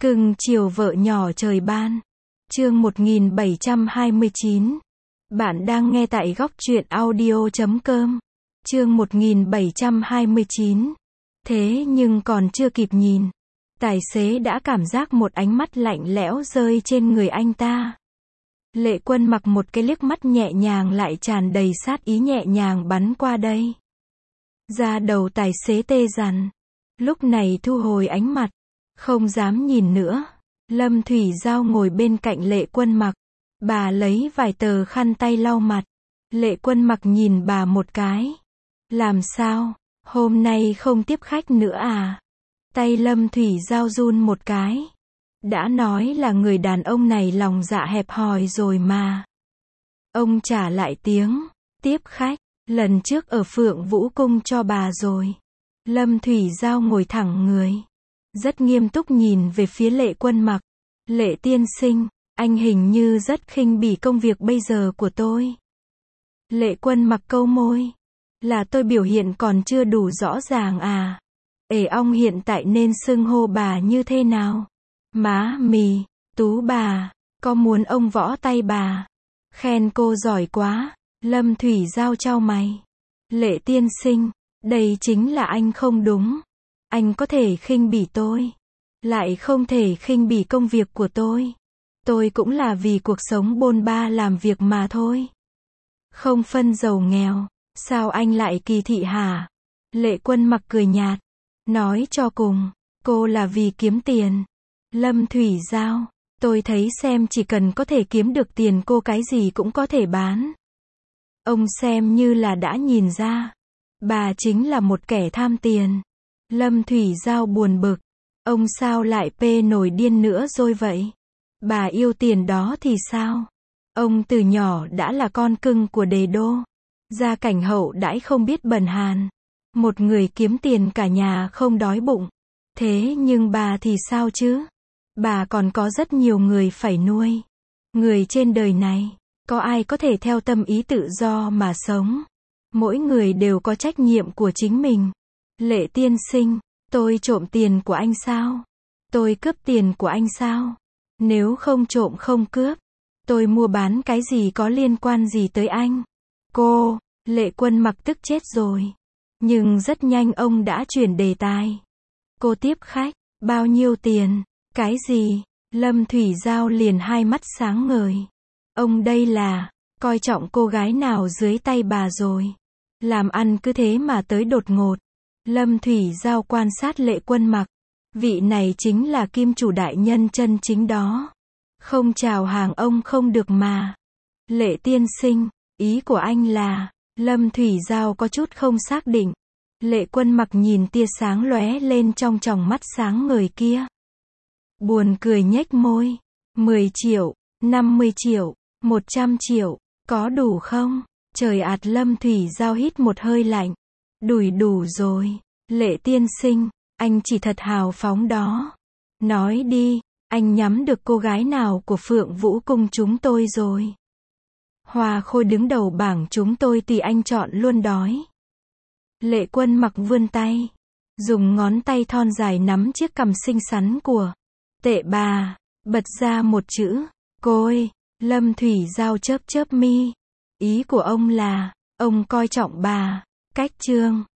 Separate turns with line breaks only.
Cưng chiều vợ nhỏ trời ban. Chương 1729. Bạn đang nghe tại góc truyện audio.com. Chương 1729. Thế nhưng còn chưa kịp nhìn, tài xế đã cảm giác một ánh mắt lạnh lẽo rơi trên người anh ta. Lệ Quân mặc một cái liếc mắt nhẹ nhàng lại tràn đầy sát ý nhẹ nhàng bắn qua đây. Da đầu tài xế tê dần. Lúc này thu hồi ánh mặt, không dám nhìn nữa. Lâm Thủy Giao ngồi bên cạnh Lệ Quân mặc. Bà lấy vài tờ khăn tay lau mặt. Lệ Quân mặc nhìn bà một cái. Làm sao? Hôm nay không tiếp khách nữa à? Tay Lâm Thủy Giao run một cái. Đã nói là người đàn ông này lòng dạ hẹp hòi rồi mà. Ông trả lại tiếng. Tiếp khách. Lần trước ở Phượng Vũ Cung cho bà rồi. Lâm Thủy Giao ngồi thẳng người. Rất nghiêm túc nhìn về phía Lệ Quân mặc. Lệ tiên sinh, anh hình như rất khinh bỉ công việc bây giờ của tôi. Lệ Quân mặc câu môi. Là tôi biểu hiện còn chưa đủ rõ ràng à? Ông hiện tại nên xưng hô bà như thế nào? Má mì, Tú bà, có muốn ông võ tay bà? Khen cô giỏi quá. Lâm Thủy Giao chau mày. Lệ tiên sinh, đây chính là anh không đúng. Anh có thể khinh bỉ tôi, lại không thể khinh bỉ công việc của tôi. Tôi cũng là vì cuộc sống bôn ba làm việc mà thôi. Không phân giàu nghèo, sao anh lại kỳ thị hả? Lệ Quân mặc cười nhạt. Nói cho cùng, cô là vì kiếm tiền. Lâm Thủy Giao, tôi thấy xem chỉ cần có thể kiếm được tiền cô cái gì cũng có thể bán. Ông xem như là đã nhìn ra. Bà chính là một kẻ tham tiền. Lâm Thủy Giao buồn bực. Ông sao lại nổi điên nữa rồi vậy? Bà yêu tiền đó thì sao? Ông từ nhỏ đã là con cưng của Đề Đô. Gia cảnh hậu đãi không biết bần hàn. Một người kiếm tiền cả nhà không đói bụng. Thế nhưng bà thì sao chứ? Bà còn có rất nhiều người phải nuôi. Người trên đời này, có ai có thể theo tâm ý tự do mà sống? Mỗi người đều có trách nhiệm của chính mình. Lệ tiên sinh, tôi trộm tiền của anh sao? Tôi cướp tiền của anh sao? Nếu không trộm không cướp, tôi mua bán cái gì có liên quan gì tới anh? Cô, Lệ Quân mặc tức chết rồi. Nhưng rất nhanh ông đã chuyển đề tài. Cô tiếp khách, bao nhiêu tiền? Cái gì? Lâm Thủy Giao liền hai mắt sáng ngời. Ông đây là, coi trọng cô gái nào dưới tay bà rồi. Làm ăn cứ thế mà tới đột ngột. Lâm Thủy Giao quan sát Lệ Quân mặc. Vị này chính là kim chủ đại nhân chân chính đó. Không chào hàng ông không được mà. Lệ tiên sinh, ý của anh là, Lâm Thủy Giao có chút không xác định. Lệ Quân mặc nhìn tia sáng lóe lên trong tròng mắt sáng ngời kia. Buồn cười nhếch môi. 10 triệu, 50 triệu, 100 triệu, có đủ không? Trời ạt. Lâm Thủy Giao hít một hơi lạnh. Đủ rồi. Lệ tiên sinh, anh chỉ thật hào phóng đó. Nói đi, anh nhắm được cô gái nào của Phượng Vũ Cung chúng tôi rồi? Hoa Khôi đứng đầu bảng chúng tôi tùy anh chọn luôn đói. Lệ Quân mặc vươn tay, dùng ngón tay thon dài nắm chiếc cằm xinh xắn của Tệ bà, bật ra một chữ, côi. Lâm Thủy Giao chớp chớp mi. Ý của ông là, ông coi trọng bà. Cách chương.